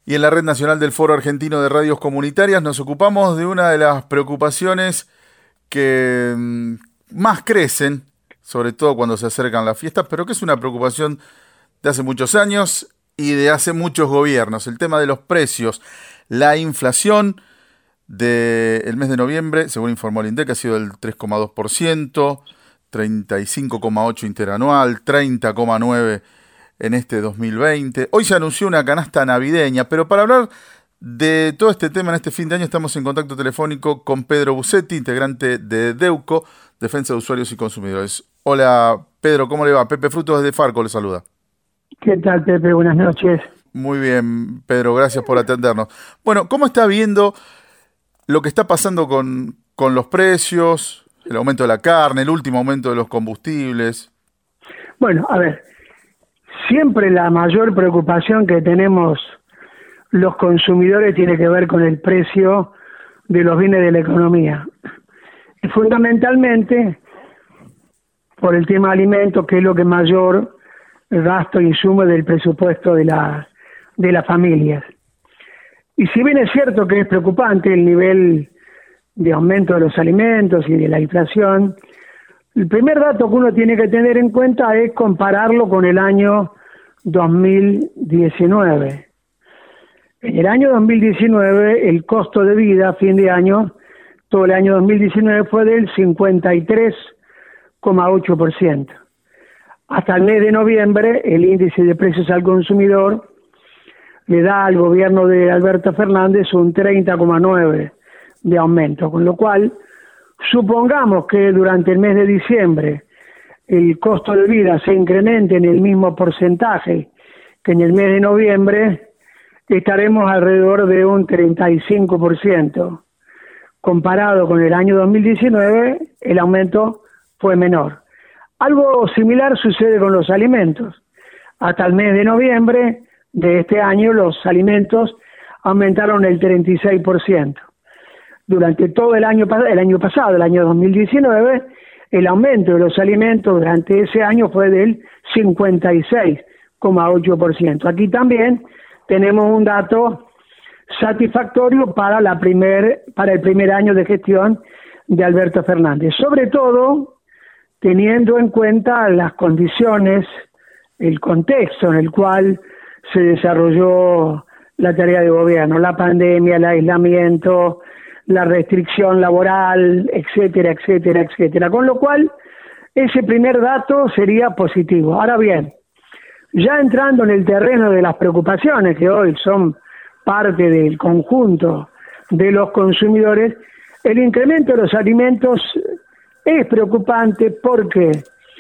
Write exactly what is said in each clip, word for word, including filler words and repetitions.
Y en la Red Nacional del Foro Argentino de Radios Comunitarias nos ocupamos de una de las preocupaciones que mm, más crecen, sobre todo cuando se acercan las fiestas, pero que es una preocupación de hace muchos años y de hace muchos gobiernos. El tema de los precios, la inflación del mes de noviembre, según informó el INDEC, ha sido del tres coma dos por ciento, treinta y cinco coma ocho por ciento interanual, treinta coma nueve por ciento en este dos mil veinte. Hoy se anunció una canasta navideña, pero para hablar de todo este tema en este fin de año estamos en contacto telefónico con Pedro Busetti, integrante de DEUCO, Defensa de Usuarios y Consumidores. Hola Pedro, ¿cómo le va? Pepe Frutos desde Farco le saluda. ¿Qué tal, Pepe? Buenas noches. Muy bien, Pedro, gracias por atendernos. Bueno, ¿cómo está viendo lo que está pasando con, con los precios, el aumento de la carne, el último aumento de los combustibles? Bueno, a ver, siempre la mayor preocupación que tenemos los consumidores tiene que ver con el precio de los bienes de la economía. Y fundamentalmente por el tema de alimentos, que es lo que mayor gasto e insumo del presupuesto de, la, de las familias. Y si bien es cierto que es preocupante el nivel de aumento de los alimentos y de la inflación, el primer dato que uno tiene que tener en cuenta es compararlo con el año dos mil diecinueve. En el año dos mil diecinueve, el costo de vida a fin de año, todo el año dos mil diecinueve, fue del cincuenta y tres coma ocho por ciento. Hasta el mes de noviembre, el índice de precios al consumidor le da al gobierno de Alberto Fernández un treinta coma nueve por ciento de aumento, con lo cual, supongamos que durante el mes de diciembre el costo de vida se incremente en el mismo porcentaje que en el mes de noviembre, estaremos alrededor de un treinta y cinco por ciento. Comparado con el año dos mil diecinueve, el aumento fue menor. Algo similar sucede con los alimentos. Hasta el mes de noviembre de este año, los alimentos aumentaron el treinta y seis por ciento. Durante todo el año, el año pasado, el año dos mil diecinueve, el aumento de los alimentos durante ese año fue del cincuenta y seis coma ocho por ciento. Aquí también tenemos un dato satisfactorio para, la primer, para el primer año de gestión de Alberto Fernández, sobre todo teniendo en cuenta las condiciones, el contexto en el cual se desarrolló la tarea de gobierno, la pandemia, el aislamiento, la restricción laboral, etcétera, etcétera, etcétera. Con lo cual, ese primer dato sería positivo. Ahora bien, ya entrando en el terreno de las preocupaciones que hoy son parte del conjunto de los consumidores, el incremento de los alimentos es preocupante. ¿Por qué?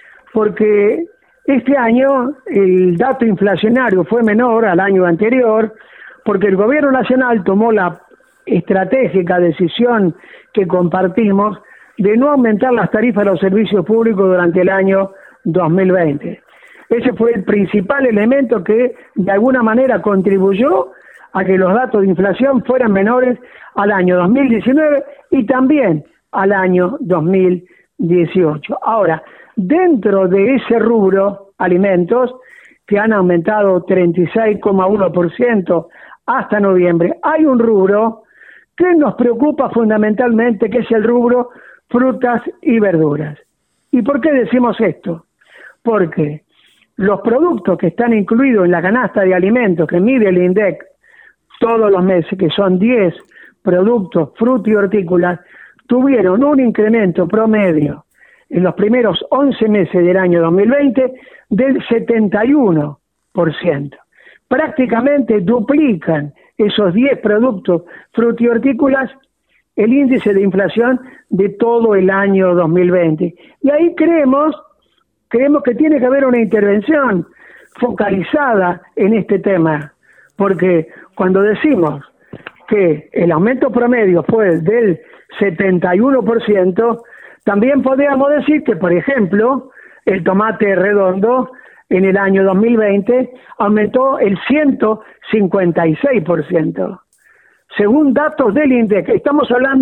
Porque este año el dato inflacionario fue menor al año anterior, porque el gobierno nacional tomó la estratégica decisión que compartimos de no aumentar las tarifas de los servicios públicos durante el año dos mil veinte. Ese fue el principal elemento que de alguna manera contribuyó a que los datos de inflación fueran menores al año dos mil diecinueve y también al año dos mil dieciocho. Ahora, dentro de ese rubro, alimentos, que han aumentado treinta y seis coma uno por ciento hasta noviembre, hay un rubro que nos preocupa fundamentalmente, que es el rubro frutas y verduras. ¿Y por qué decimos esto? Porque los productos que están incluidos en la canasta de alimentos que mide el INDEC todos los meses, que son diez productos frutas y hortícolas, tuvieron un incremento promedio en los primeros once meses del año dos mil veinte del setenta y uno por ciento. Prácticamente duplican esos diez productos frutas y hortícolas el índice de inflación de todo el año dos mil veinte. Y ahí creemos, creemos que tiene que haber una intervención focalizada en este tema, porque cuando decimos que el aumento promedio fue del setenta y uno por ciento, también podríamos decir que, por ejemplo, el tomate redondo en el año dos mil veinte aumentó el ciento cincuenta y seis por ciento. Según datos del INDEC, estamos hablando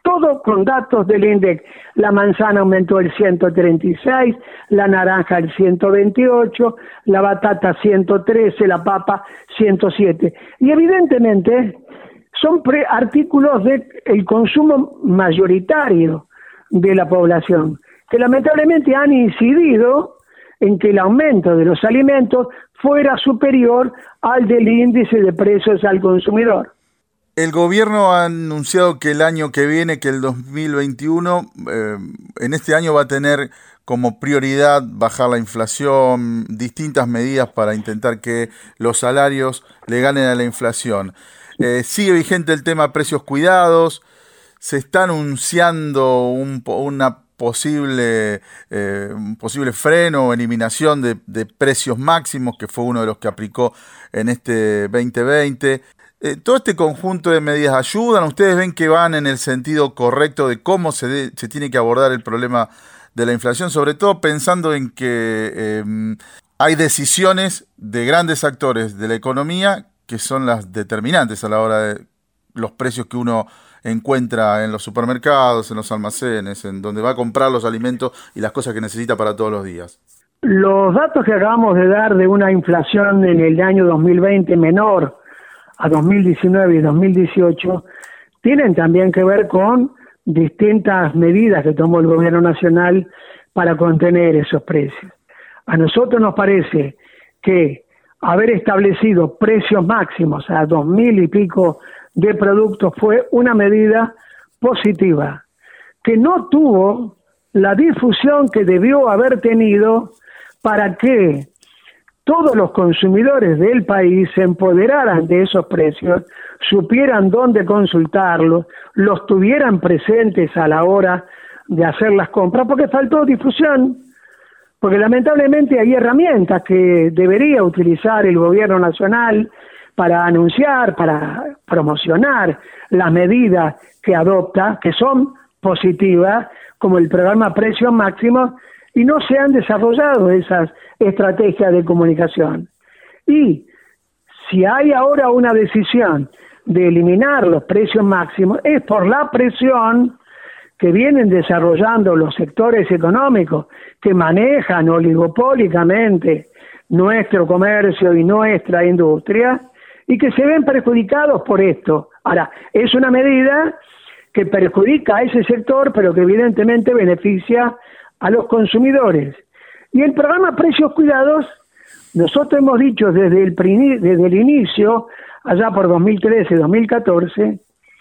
todo con datos del INDEC. La manzana aumentó el ciento treinta y seis, la naranja el ciento veintiocho, la batata ciento trece, la papa ciento siete. Y evidentemente son pre artículos del consumo mayoritario de la población, que lamentablemente han incidido en que el aumento de los alimentos fuera superior al del índice de precios al consumidor. El gobierno ha anunciado que el año que viene, que el dos mil veintiuno, eh, en este año va a tener como prioridad bajar la inflación, distintas medidas para intentar que los salarios le ganen a la inflación. Eh, sigue vigente el tema precios cuidados, se está anunciando un, una posible, eh, un posible freno o eliminación de, de precios máximos, que fue uno de los que aplicó en este veinte veinte. Eh, ¿Todo este conjunto de medidas ayudan? ¿Ustedes ven que van en el sentido correcto de cómo se, de, se tiene que abordar el problema de la inflación? Sobre todo pensando en que eh, hay decisiones de grandes actores de la economía que son las determinantes a la hora de los precios que uno encuentra en los supermercados, en los almacenes, en donde va a comprar los alimentos y las cosas que necesita para todos los días. Los datos que acabamos de dar de una inflación en el año dos mil veinte menor a dos mil diecinueve y dos mil dieciocho tienen también que ver con distintas medidas que tomó el gobierno nacional para contener esos precios. A nosotros nos parece que haber establecido precios máximos a dos mil y pico de productos fue una medida positiva, que no tuvo la difusión que debió haber tenido para que todos los consumidores del país se empoderaran de esos precios, supieran dónde consultarlos, los tuvieran presentes a la hora de hacer las compras, porque faltó difusión, porque lamentablemente hay herramientas que debería utilizar el gobierno nacional para anunciar, para promocionar las medidas que adopta, que son positivas, como el programa Precios Máximos, y no se han desarrollado esas estrategias de comunicación. Y si hay ahora una decisión de eliminar los precios máximos, es por la presión que vienen desarrollando los sectores económicos que manejan oligopólicamente nuestro comercio y nuestra industria, y que se ven perjudicados por esto. Ahora, es una medida que perjudica a ese sector, pero que evidentemente beneficia a los consumidores. Y el programa Precios Cuidados, nosotros hemos dicho desde el, desde el inicio, allá por dos mil trece, dos mil catorce,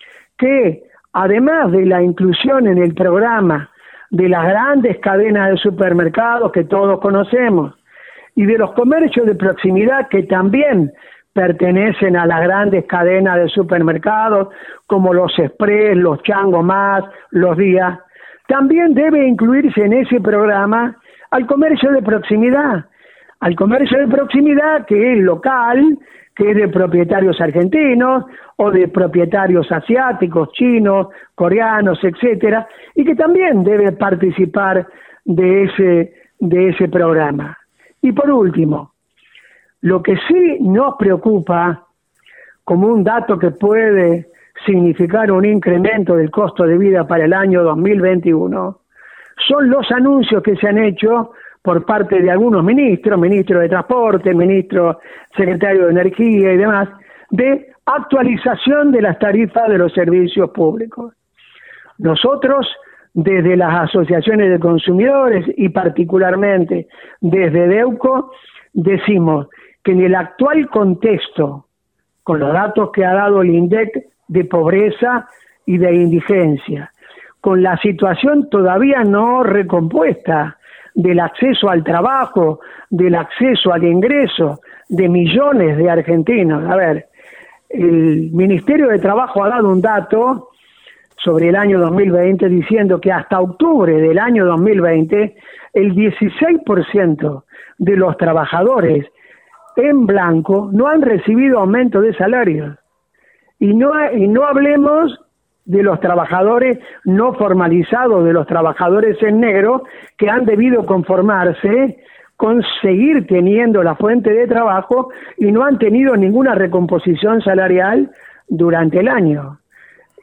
que además de la inclusión en el programa de las grandes cadenas de supermercados que todos conocemos, y de los comercios de proximidad que también pertenecen a las grandes cadenas de supermercados, como los Express, los Chango Más, los Días, también debe incluirse en ese programa al comercio de proximidad, al comercio de proximidad que es local, que es de propietarios argentinos o de propietarios asiáticos, chinos, coreanos, etcétera, y que también debe participar de ese, de ese programa. Y por último, lo que sí nos preocupa, como un dato que puede significar un incremento del costo de vida para el año dos mil veintiuno, son los anuncios que se han hecho por parte de algunos ministros, ministro de Transporte, ministro secretario de Energía y demás, de actualización de las tarifas de los servicios públicos. Nosotros, desde las asociaciones de consumidores y particularmente desde DEUCO, decimos que en el actual contexto, con los datos que ha dado el INDEC de pobreza y de indigencia, con la situación todavía no recompuesta del acceso al trabajo, del acceso al ingreso de millones de argentinos. A ver, el Ministerio de Trabajo ha dado un dato sobre el año dos mil veinte diciendo que hasta octubre del año dos mil veinte el dieciséis por ciento de los trabajadores en blanco no han recibido aumento de salarios. Y no, y no hablemos de los trabajadores no formalizados, de los trabajadores en negro, que han debido conformarse con seguir teniendo la fuente de trabajo y no han tenido ninguna recomposición salarial durante el año.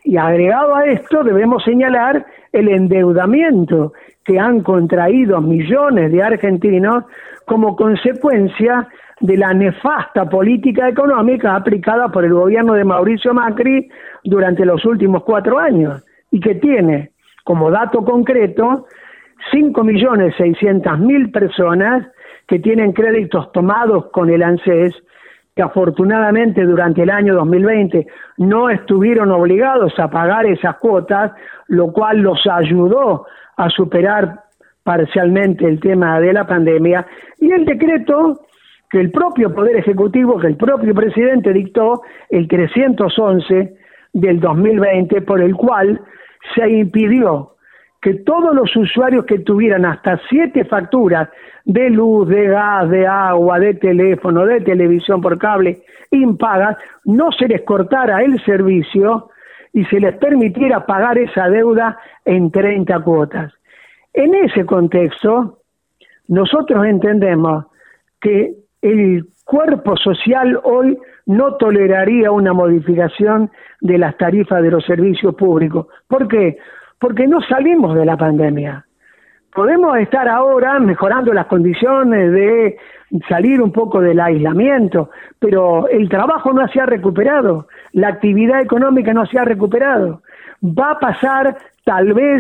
Y agregado a esto debemos señalar el endeudamiento que han contraído millones de argentinos como consecuencia de la nefasta política económica aplicada por el gobierno de Mauricio Macri durante los últimos cuatro años y que tiene como dato concreto cinco millones seiscientas mil personas que tienen créditos tomados con el ANSES, que afortunadamente durante el año dos mil veinte no estuvieron obligados a pagar esas cuotas, lo cual los ayudó a superar parcialmente el tema de la pandemia, y el decreto que el propio Poder Ejecutivo, que el propio presidente dictó, el trescientos once del dos mil veinte, por el cual se impidió que todos los usuarios que tuvieran hasta siete facturas de luz, de gas, de agua, de teléfono, de televisión por cable impagas, no se les cortara el servicio y se les permitiera pagar esa deuda en treinta cuotas. En ese contexto, nosotros entendemos que el cuerpo social hoy no toleraría una modificación de las tarifas de los servicios públicos. ¿Por qué? Porque no salimos de la pandemia. Podemos estar ahora mejorando las condiciones de salir un poco del aislamiento, pero el trabajo no se ha recuperado, la actividad económica no se ha recuperado. Va a pasar tal vez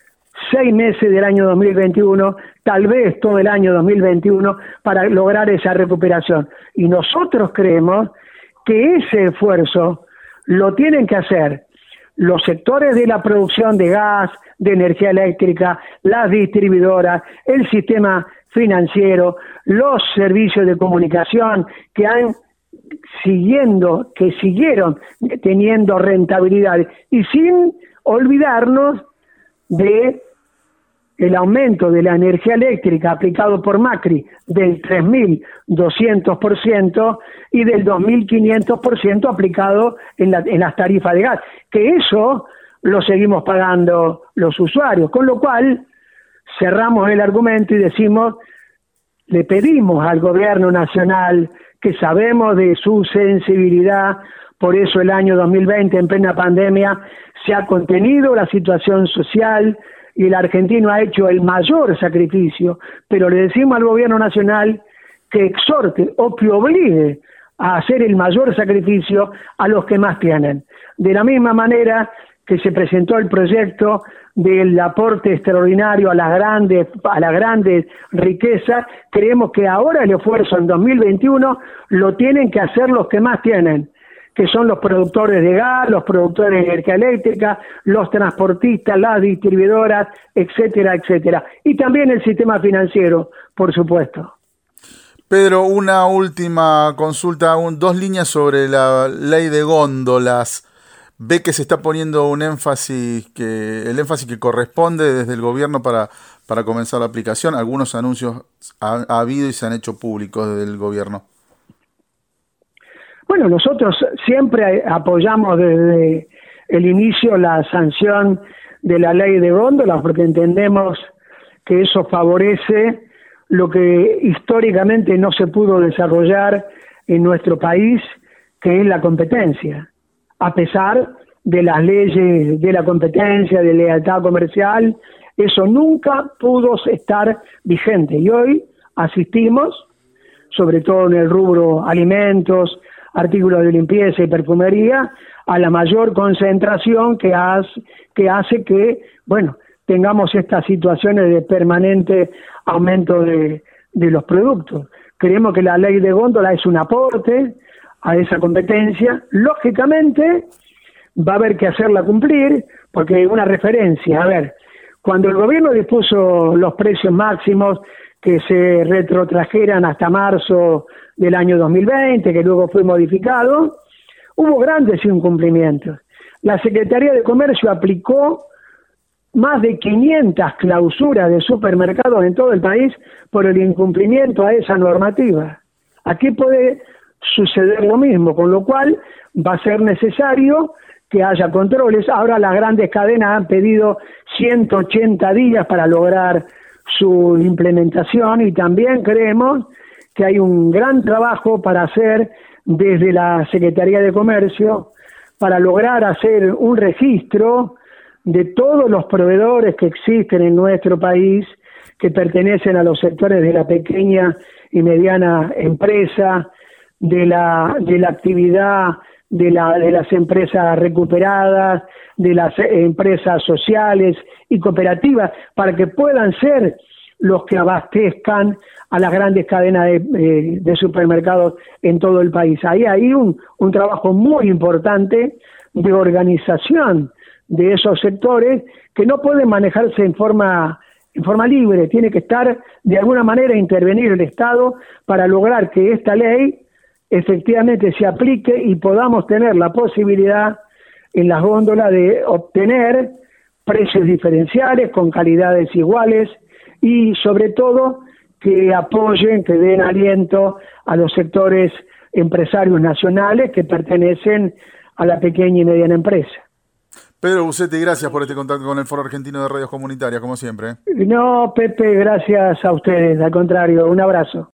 seis meses del año dos mil veintiuno, tal vez todo el año dos mil veintiuno para lograr esa recuperación. Y nosotros creemos que ese esfuerzo lo tienen que hacer los sectores de la producción de gas, de energía eléctrica, las distribuidoras, el sistema financiero, los servicios de comunicación que han siguiendo, que siguieron teniendo rentabilidad, y sin olvidarnos de el aumento de la energía eléctrica aplicado por Macri del tres mil doscientos por ciento y del dos mil quinientos por ciento aplicado en, la, en las tarifas de gas, que eso lo seguimos pagando los usuarios, con lo cual cerramos el argumento y decimos, le pedimos al gobierno nacional, que sabemos de su sensibilidad, por eso el año dos mil veinte en plena pandemia se ha contenido la situación social y el argentino ha hecho el mayor sacrificio, pero le decimos al gobierno nacional que exhorte o que obligue a hacer el mayor sacrificio a los que más tienen. De la misma manera que se presentó el proyecto del aporte extraordinario a las grandes, a las grandes riquezas, creemos que ahora el esfuerzo en dos mil veintiuno lo tienen que hacer los que más tienen, que son los productores de gas, los productores de energía eléctrica, los transportistas, las distribuidoras, etcétera, etcétera. Y también el sistema financiero, por supuesto. Pedro, una última consulta, un, dos líneas sobre la ley de góndolas. Ve que se está poniendo un énfasis, que el énfasis que corresponde desde el gobierno para, para comenzar la aplicación. Algunos anuncios ha, ha habido y se han hecho públicos desde el gobierno. Bueno, nosotros siempre apoyamos desde el inicio la sanción de la ley de góndolas porque entendemos que eso favorece lo que históricamente no se pudo desarrollar en nuestro país, que es la competencia. A pesar de las leyes de la competencia, de lealtad comercial, eso nunca pudo estar vigente. Y hoy asistimos, sobre todo en el rubro alimentos, artículos de limpieza y perfumería, a la mayor concentración que hace, que hace que, bueno, tengamos estas situaciones de permanente aumento de, de los productos. Creemos que la ley de góndola es un aporte a esa competencia. Lógicamente va a haber que hacerla cumplir, porque una referencia, a ver, cuando el gobierno dispuso los precios máximos que se retrotrajeran hasta marzo del año dos mil veinte, que luego fue modificado, hubo grandes incumplimientos. La Secretaría de Comercio aplicó más de quinientas clausuras de supermercados en todo el país por el incumplimiento a esa normativa. Aquí puede suceder lo mismo, con lo cual va a ser necesario que haya controles. Ahora las grandes cadenas han pedido ciento ochenta días para lograr su implementación y también creemos que hay un gran trabajo para hacer desde la Secretaría de Comercio para lograr hacer un registro de todos los proveedores que existen en nuestro país que pertenecen a los sectores de la pequeña y mediana empresa, de la de la actividad de la de las empresas recuperadas, de las empresas sociales y cooperativas, para que puedan ser los que abastezcan a las grandes cadenas de, eh, de supermercados en todo el país. Ahí hay un, un trabajo muy importante de organización de esos sectores que no pueden manejarse en forma en forma libre, tiene que estar de alguna manera intervenir el Estado para lograr que esta ley efectivamente se aplique y podamos tener la posibilidad en las góndolas de obtener precios diferenciales con calidades iguales y sobre todo que apoyen, que den aliento a los sectores empresarios nacionales que pertenecen a la pequeña y mediana empresa. Pedro Busetti, gracias por este contacto con el Foro Argentino de Radios Comunitarias, como siempre. No, Pepe, gracias a ustedes, al contrario, un abrazo.